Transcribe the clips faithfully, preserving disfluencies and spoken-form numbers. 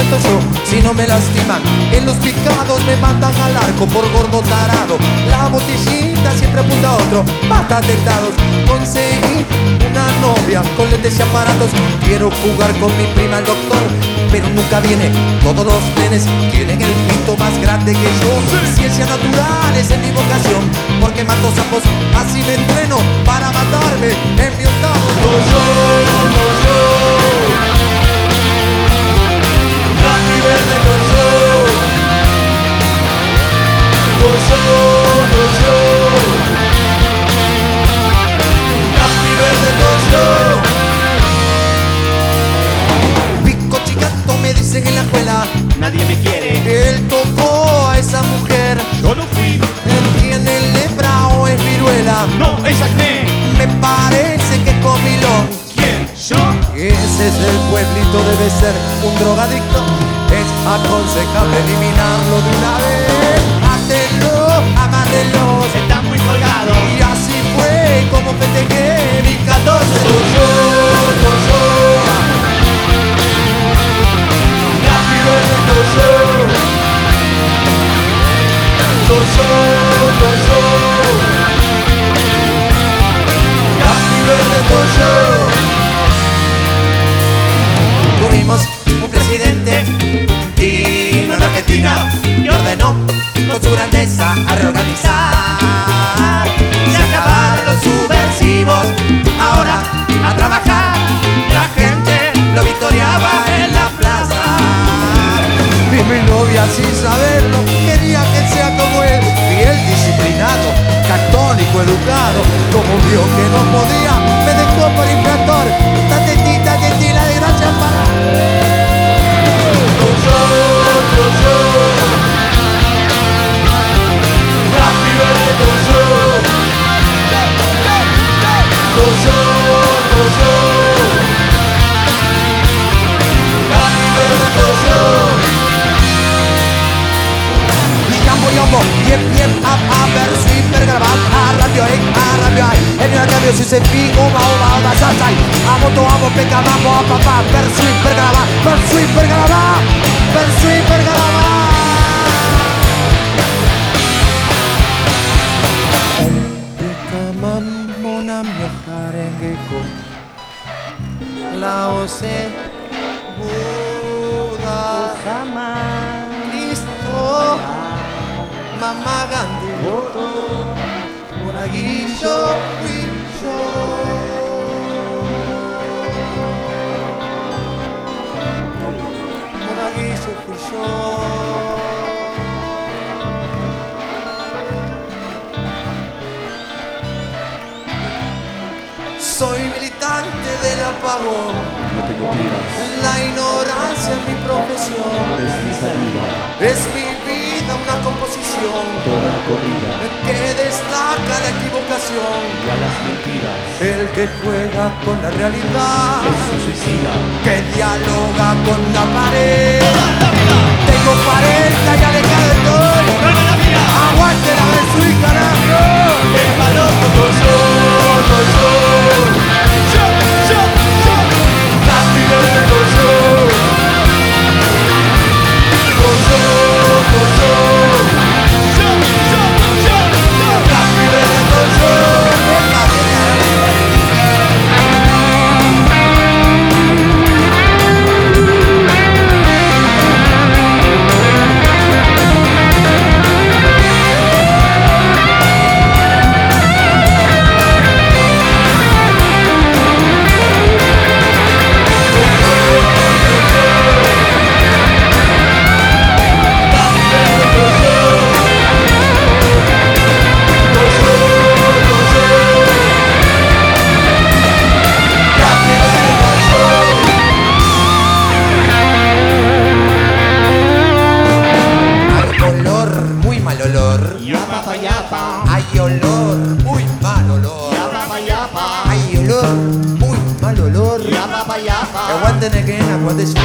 aguanto yo si no me lastiman? En los picados me mandan al arco por gordo tarado. La botellita siempre apunta a otro, basta tentados. Conseguí una novia con lentes y aparatos. Quiero jugar con mi prima el doctor, pero nunca viene. Todos los nenes tienen el pito más grande que yo. Ciencias naturales en mi vocación, porque mato sapos, así me entreno para matarme en mi octavo. No yo, no yo. Blanco y verde no yo. No yo, no yo. Blanco y verde no yo. Pico chicato me dicen en la escuela. Nadie me quiere. Él tocó a esa mujer. Yo no fui. Él tiene lepra o es viruela. No, es acné. Me parece que es comilón. ¿Quién? ¿Yo? Ese es el pueblito, debe ser un drogadicto. Es aconsejable eliminarlo de una vez. Átelo, amárrelo. Está muy colgado. Y así fue como festejé mi catorce. Soy yo, soy yo. La verde soy yo. Soy yo, soy yo. La verde soy yo. Tuvimos un presidente digno en Argentina y ordenó con su grandeza a reorganizar y acabar los subversivos. Ahora a trabajar, la gente lo victoriaba en la plaza. Y mi novia sin saberlo quería que sea como él, fiel, disciplinado, católico, educado. Como vio que no podía, me dejó por infractor. Tatitita, tetila de gracia para. No yo, no yo. Happy birthday, no yo. No yo, no yo. Happy birthday, no yo. Yambo, yambo, yep, yep, up, up, ver, sweeper, grabar, arrabio, eh, arrabio, ay. El mio cambio si se figo, ma, ma, ma, salsai. Amo, to, amo, peca, mambo, papá, per sweeper, grabar, per sweeper, grabar, per sweeper, grabar. Peca, mambo, na, mi jarengueco. La ose, Buda, Sama, Cristo. Mamá Gandhi, Monaguillo, fui yo. Monaguillo fui yo. Soy militante del apagón. No tengo tiras, La ignorancia es mi profesión. es mi salida, Es mi vida una composición toda corrida que destaca la equivocación. y a las mentiras. El que juega con la realidad, Es un suicida, que dialoga con la pared. Tengo cuarenta y alejado estoy. Aguante la de su carajo. El palomo no yo, no yo. Yo, yo, yo. La primera no yo. No yo, no yo. Yo, yo, yo, yo. La primera no yo. Then again, I want this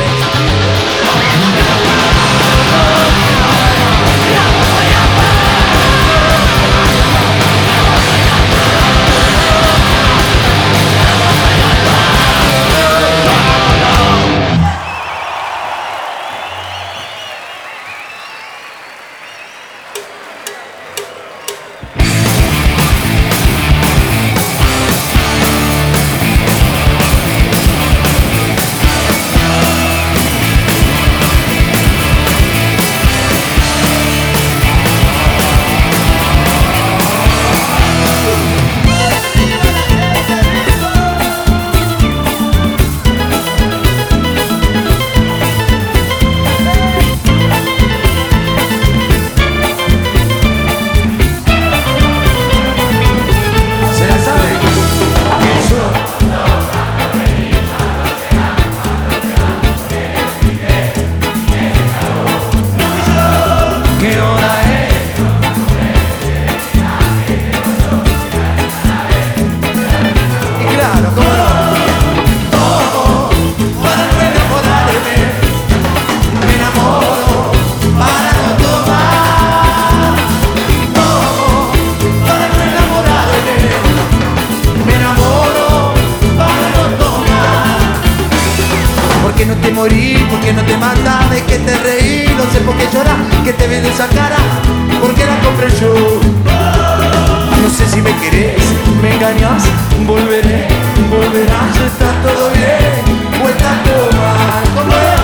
qué no te morís, por qué no te matás, de qué te reís, no sé por qué llorás, que te veo esa cara, porque la compré yo. No sé si me querés, me engañas, volveré, volverás, está todo bien, o está todo mal, ¿cómo es?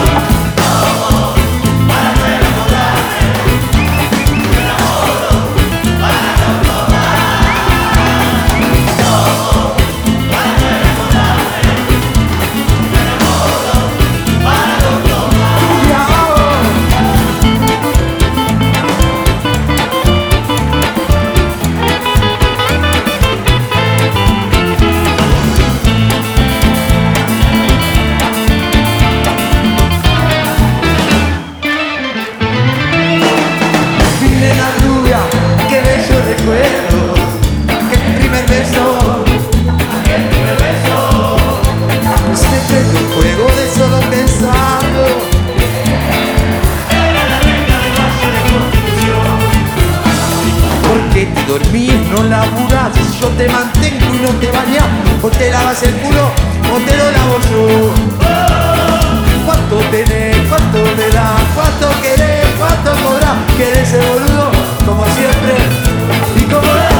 Dormís, no laburás, yo te mantengo y no te bañás, o te lavas el culo o te lo lavo yo. ¿Cuánto tenés? ¿Cuánto me das? ¿Cuánto querés? ¿Cuánto cobrás? ¿Querés ser boludo? Como siempre y como es.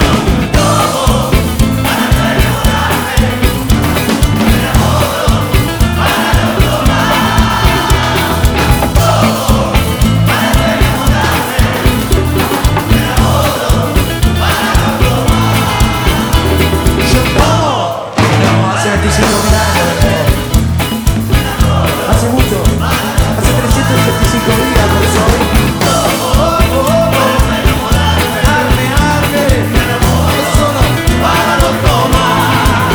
Hace mucho, hace trescientos setenta y cinco días, por eso hoy. Arme, arme, no solo para no tomar.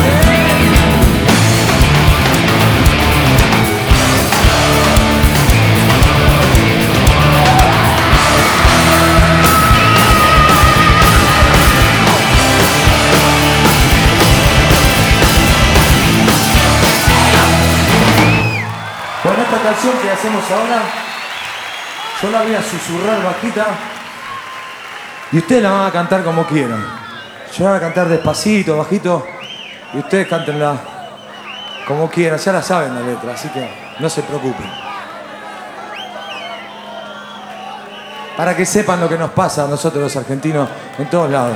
Con esta canción que hacemos ahora, yo la voy a susurrar bajita y ustedes la van a cantar como quieran. Yo la voy a cantar despacito, bajito, y ustedes cántenla como quieran. Ya la saben la letra, así que no se preocupen. Para que sepan lo que nos pasa a nosotros los argentinos en todos lados.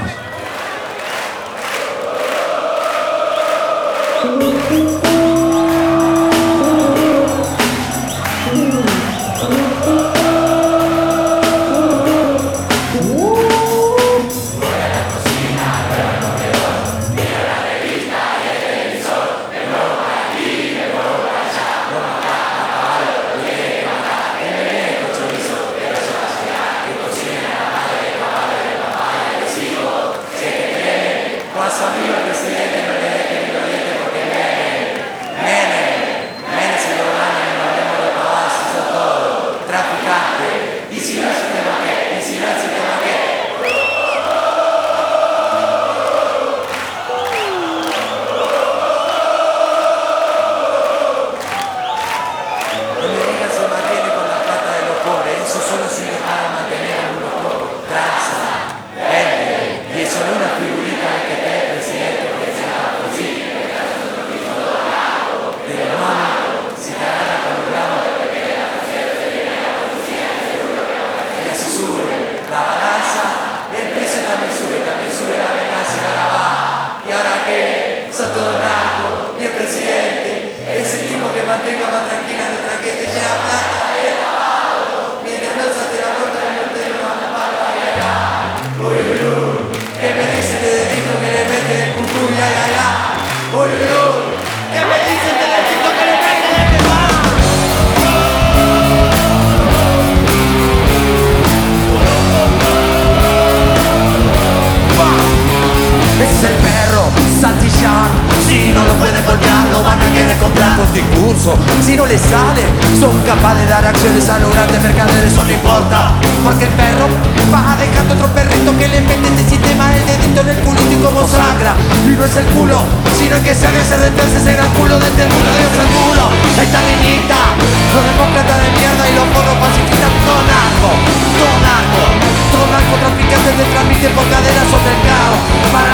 Si no les sale, son capaces de dar acciones a los grandes mercaderes, eso no importa. Porque el perro va dejando otro perrito que le mete este sistema el dedito en el culito y como sangra. Y no es el culo, sino que se hace de verse ese gran culo desde el culo de otro culo. Esta niñita, los demócratas de mierda y los porros pacifistas, todo narco, todo narco, todo narco traficantes de trámite por cadenas o mercado.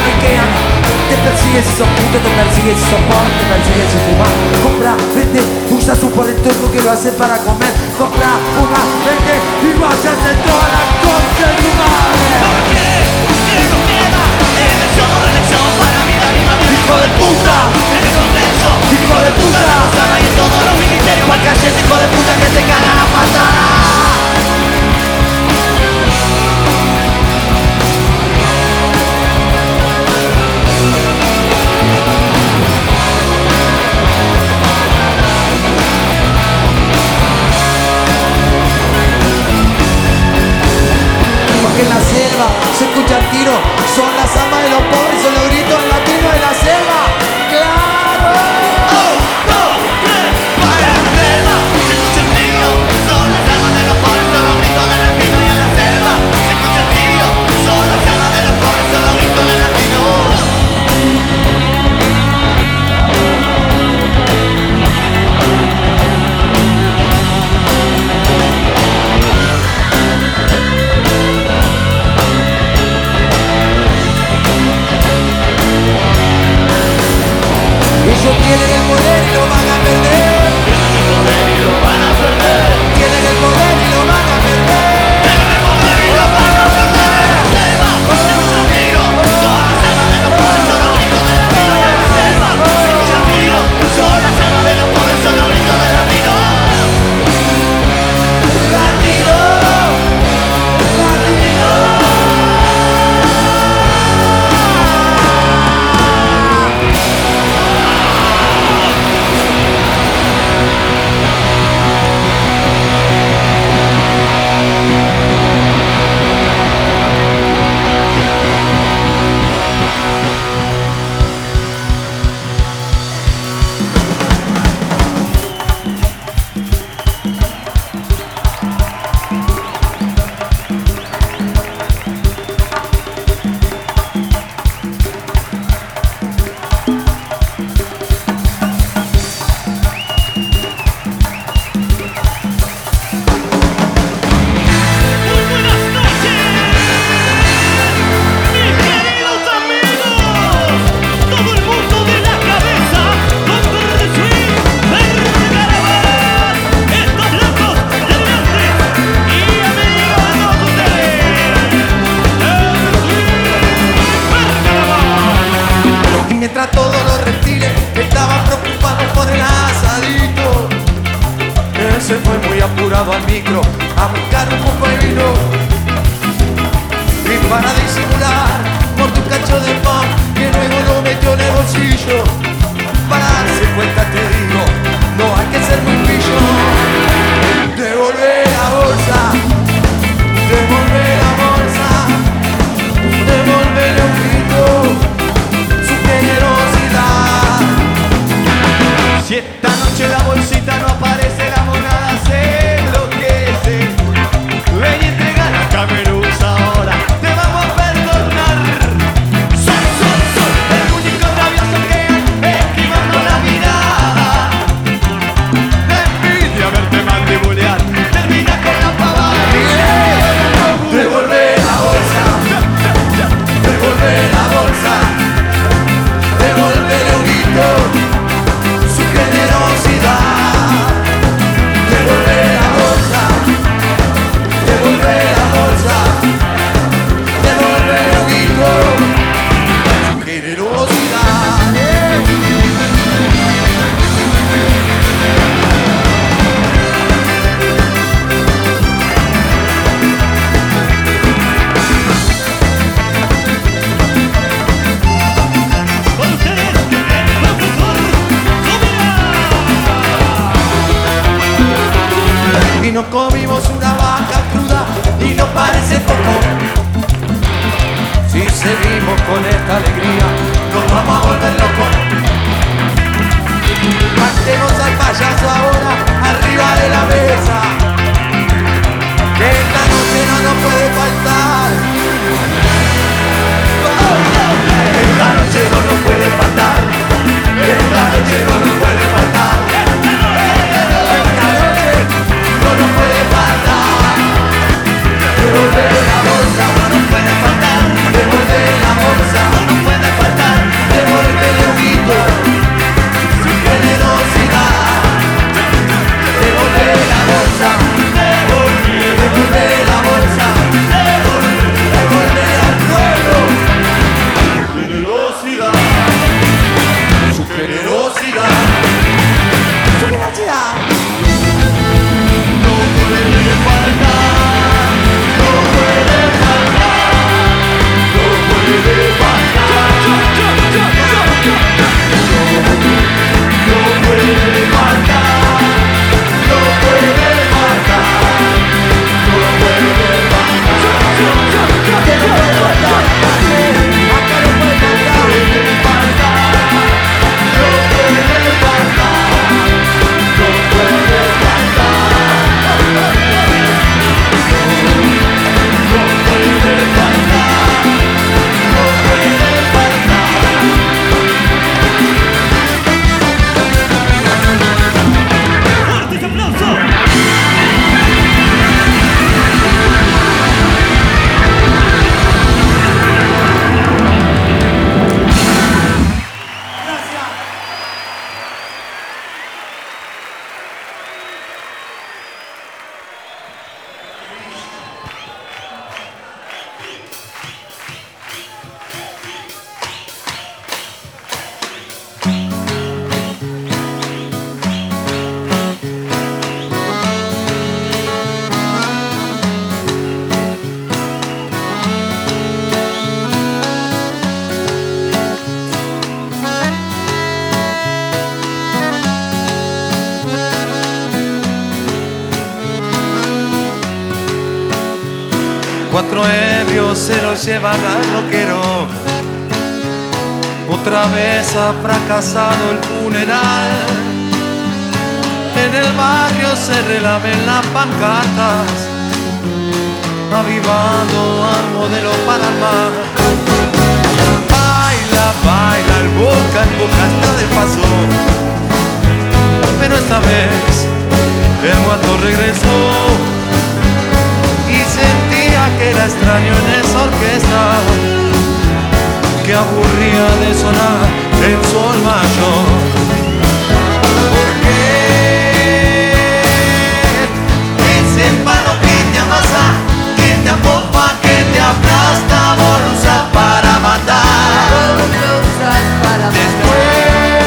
Paranoiquean, te persigues esos putos, te persigues esos porros, te persigues esos fumar. Compra, vende, Usa su poder turco que lo hace para comer. Compra una vende y váyase toda la concha de tu madre. ¿Por qué? ¿Qué nos queda? Elección por elección para mí la misma vida. Hijo de puta, En el Congreso, hijo de puta, Rosana y en todos los ministerios. pa' cállate, hijo de puta, que te cagan a patada. Porque en la selva se escuchan tiros, son las almas de los pobres, son los gritos latinos de la selva. ¡Claro! Oh, dos, tres, para la selva. Se escucha el tiro, son las almas de los pobres, son los gritos del latino y en la selva. Se escucha el tiro, son las almas de los pobres, son los gritos del latino. Ellos tienen el poder y lo van a perder. Tienen el poder y lo van a perder. Tienen el poder y lo van a perder. Tienen el poder y lo van a perder. En la selva, se escucha el tiro, son las almas de los pobres, son los gritos del latino y en la selva. Se escucha el tiro, son las almas de los pobres, son los gritos del latino. ¡Latino! ¡Latino! Muy buenas noches, mis queridos amigos. Todo el mundo de la cabeza, con verde swing, verde caravana. Estos locos delirantes y amigos ustedes. Verde swing, verde caravana. Y mientras todos los reptiles estaban preocupados por el asadito, él se fue muy apurado al micro a buscar un poco de vino. Y para disimular, mordió un cacho de pan que luego lo metió en el bolsillo. Para darse cuenta te digo, no hay que ser muy pillo. Devolver la bolsa, devolver la bolsa, devolverle un grito, su generosidad. Si esta noche la bolsita no aparece, la monada se enloquece. Ven y entrega la cameruza ahora, te vamos a perdonar. Sol, sol, sol, el único rabioso que hay, esquivando la mirada. La envidia verte mandibulear, termina con la pavada. Devolver la bolsa, devolver la bolsa, devolver un grito, su generosidad. Devolver la bolsa, devolver la bolsa, devolver un grito, su generosidad. Con ustedes, el profesor Sobirán. Y nos comimos una vaca cruda y nos parece poco. Si seguimos con esta alegría, nos vamos a volver locos. Matemos al payaso ahora arriba de la mesa, que esta noche no nos puede faltar. Esta noche no nos puede faltar. Esta noche no nos puede faltar. Esta noche no nos puede faltar. Devolver la bolsa no nos puede faltar. Devolver la bolsa no nos puede faltar. Devolver el ojito, su generosidad. Cuatro ebrios se los llevan al rockero. Otra vez ha fracasado el funeral. En el barrio se relamen las pancartas, avivando al modelo para el mar. Baila, baila, el boca en boca está de paso. Pero esta vez el muerto regresó y sentía que era extraño en esa orquesta que aburría de sonar en sol mayor. ¿Por qué ese palo que te amasa, que te apopa, que te aplasta, vos lo usas para matar? Después,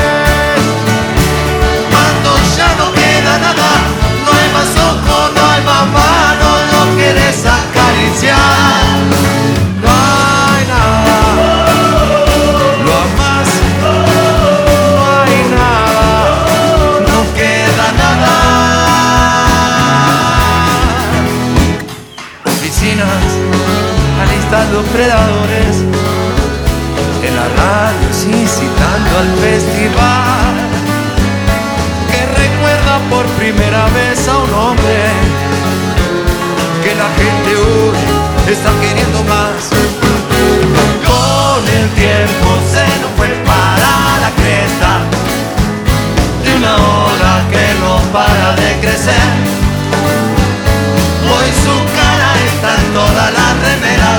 cuando ya no queda nada, no hay más ojo, no hay más mano, no quieres acariciar. No hay nada, lo amas, no hay nada, no queda nada. Oficinas alistan los predadores, en la radio incitando al festival, que recuerda por primera vez a un hombre que la gente hoy está queriendo más. Con el tiempo se nos fue para la cresta de una ola que no para de crecer. Hoy su cara está en todas las remeras,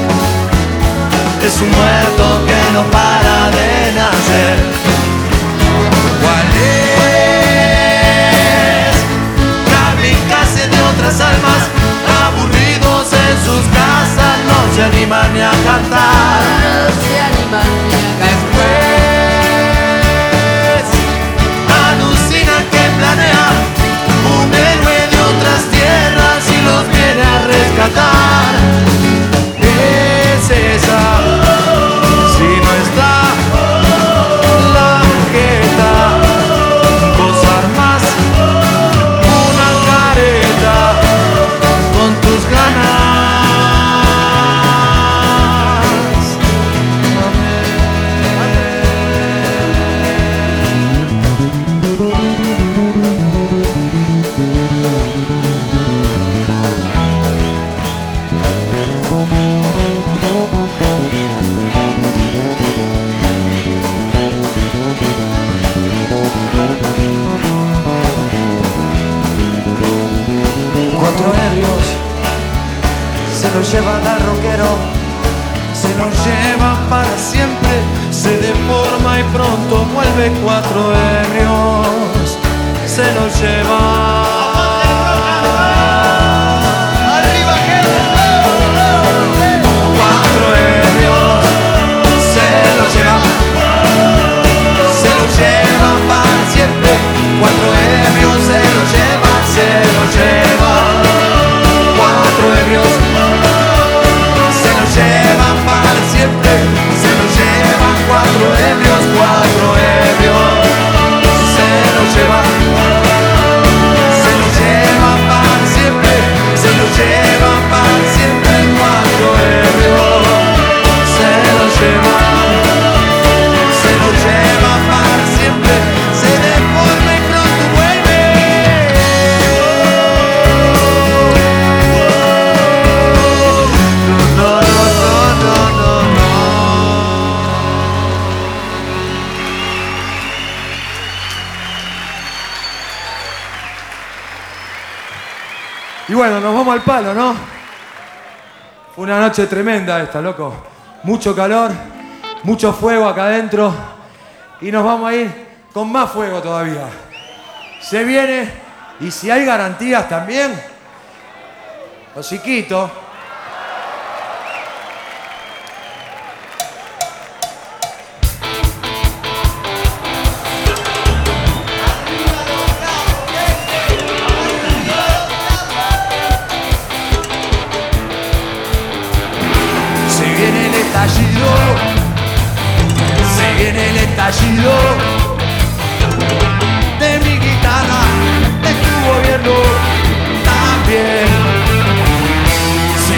es un muerto que no para de nacer. ¿Cuál es? Kamikaze de otras almas, aburridos en sus casas, no se animan ni a cantar. No se animan ni a Después alucinan que planea un héroe de otras tierras y los viene a rescatar. Es esa, si no está la jeta, dos armas, una careta con tus ganas. Cuatro ebrios se los llevan al rockero, se los llevan para siempre, se deforma y pronto vuelve. Cuatro ebrios se los llevan. Cuatro ebrios se los llevan, se los llevan para siempre. Cuatro ebrios se los llevan, se los llevan. Cuatro ebrios se los llevan para siempre, se los llevan. Cuatro ebrios, cuatro ebrios se los llevan, se los llevan para siempre, se los llevan para siempre. Cuatro ebrios se los llevan, se los llevan para siempre, se deforma y pronto vuelve. No, no, no, no, no, no. Y bueno, nos vamos al palo, ¿no? Fue una noche tremenda esta, loco. Mucho calor, mucho fuego acá adentro. Y nos vamos a ir con más fuego todavía. Se viene, y si hay garantías también, hociquito. Se viene el estallido, se viene el estallido de mi guitarra, de tu gobierno también.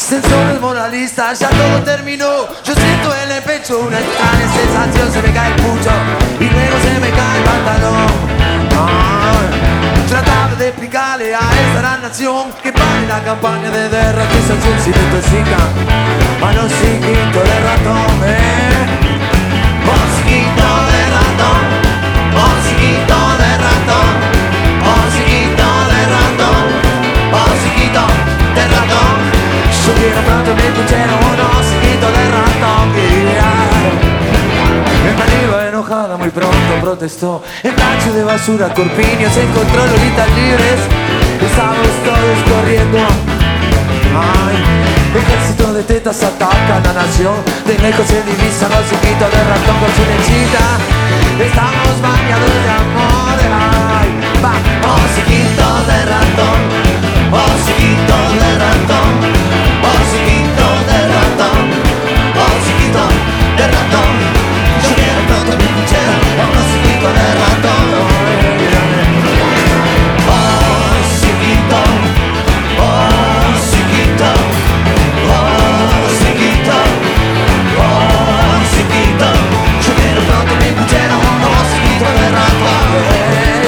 Ascensores moralistas, ya todo terminó. Yo siento en el pecho una extraña sensación. Se me cae el pucho y luego se me cae el pantalón. Ay, trataba de explicarle a esta gran nación que pare la campaña de derrotización. Si me intoxica a los chiquitos de ratón, eh. Mosquito de ratón, mosquito de ratón, mosquito de ratón, mosquito de ratón. Yo quiero pronto mi puchero, un mosquito de ratón. Esta iba enojada muy pronto protestó. El tacho de basura Corpiño se encontró lolitas libres. Estábamos todos corriendo. Ay, ejército de tetas ataca a la nación. De lejos se divisa mosquito de ratón con su lechita. Estamos bañados de amor. Ay, va, mosquito de ratón, mosquito de ratón, mosquito de ratón, mosquito de ratón. Yo quiero pronto mi puchero, un mosquito de ratón. Mosquito, mosquito, mosquito, mosquito. Yo quiero pronto mi puchero, un mosquito de ratón.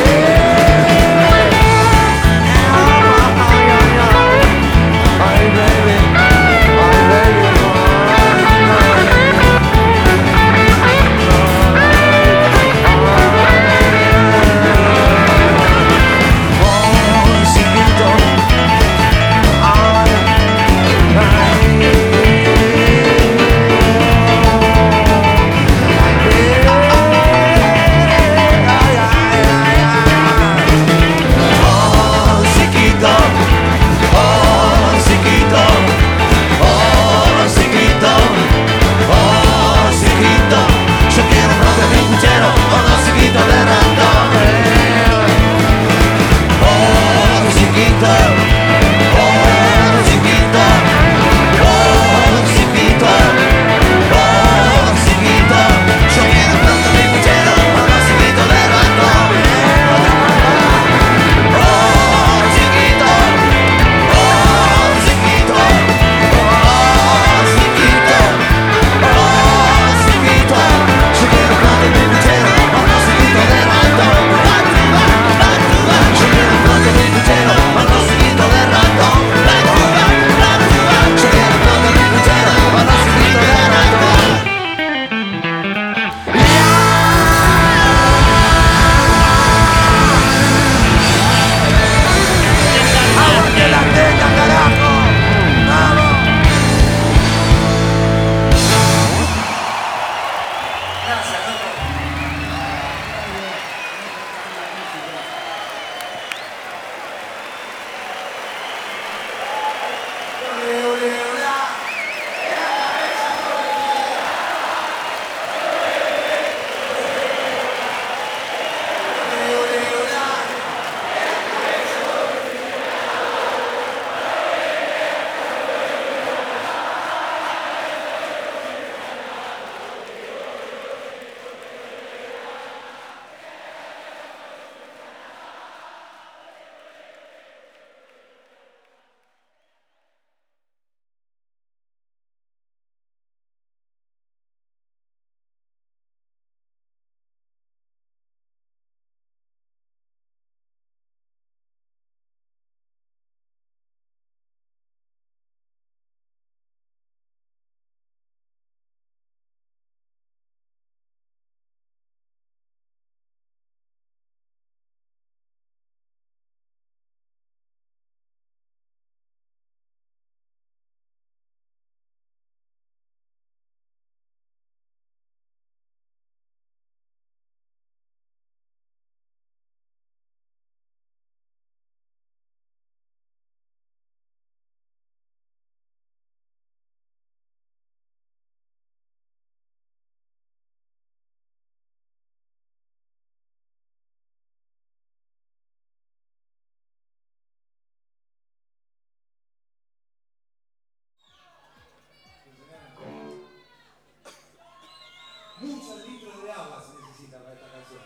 Muchos litros de agua se necesita para esta canción.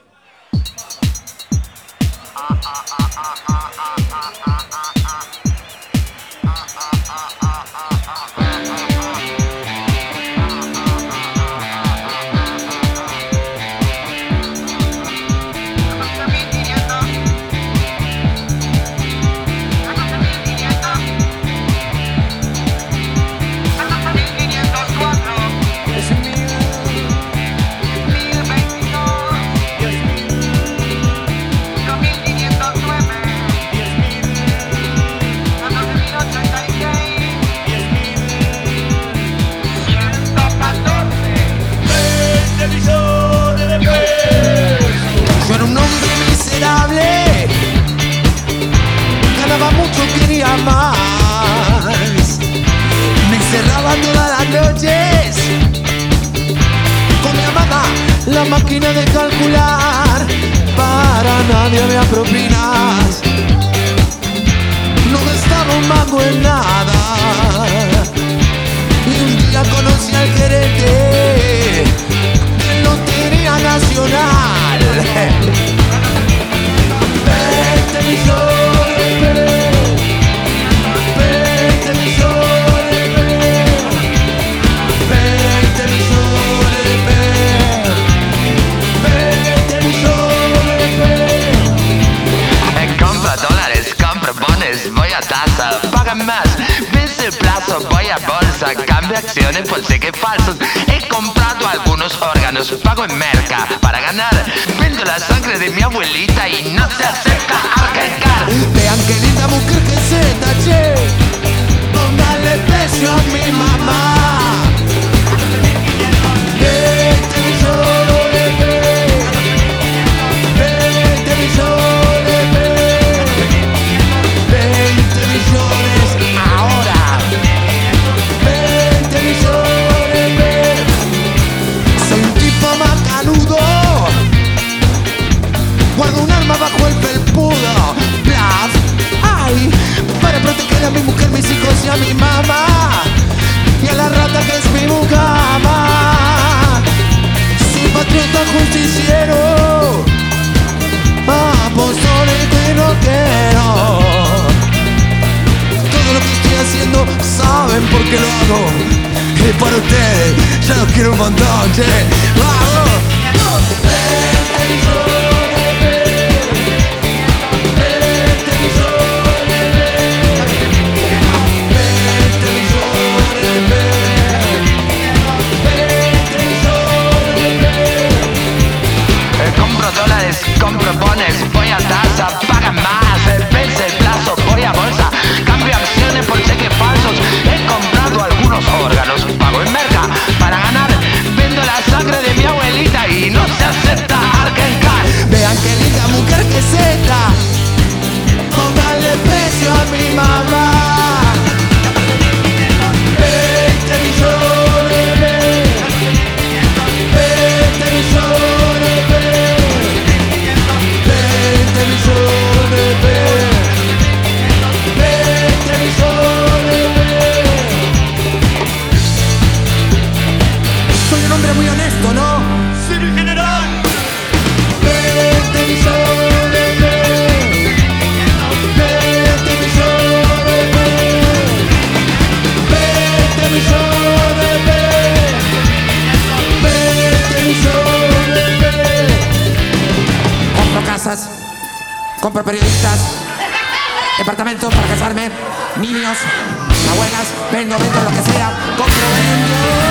innombrable. Ganaba mucho, quería más. Me encerraba todas las noches con mi amada, la máquina de calcular. Para nadie había propinas. No gastaba un mango en nada. Y un día conocí al gerente de Lotería Nacional. veinte millones, veinte millones, veinte millones, veinte millones. Compra dólares, compra bonos, voy a tasa, paga más, vence el plazo, voy a bolsa, cambio acciones por cheques falsos. He comprado algunos órganos, pago en merca para ganar, vendo la sangre de mi abuelita y no se acepta arrancar. Vean qué linda mujer que se taché, póngale precio a mi mamá. veinte millones, veinte millones, veinte millones ahora, veinte millones. Soy un tipo macanudo, guardo un arma bajo el felpudo. Bluff, ay, para proteger a mi mujer, mis hijos y a mi mamá, y a la rata que es mi mucama. Soy patriota justiciero, apostólico y rockero. Todo lo que estoy haciendo saben por qué lo hago. Y para ustedes, ya los quiero un montón, che. ¡Vamos! Compro dólares, compro bonos, voy a tasa, paga más, vence el plazo, voy a bolsa, cambio acciones por cheques falsos. He comprado algunos órganos, pago en merca para ganar, vendo la sangre de mi abuelita y no se acepta arrancar. Vean qué linda mujer que es esta, póngale precio a mi mamá. veinte millones, veinte millones, veinte millones, veinte millones. Soy un hombre muy honesto, ¿no? ¡Sí, mi general! veinte millones, veinte millones, veinte millones, veinte millones. Compro casas, compro periodistas, departamentos para casarme, niños, abuelas, vendo, vendo lo que sea, compro, vendo.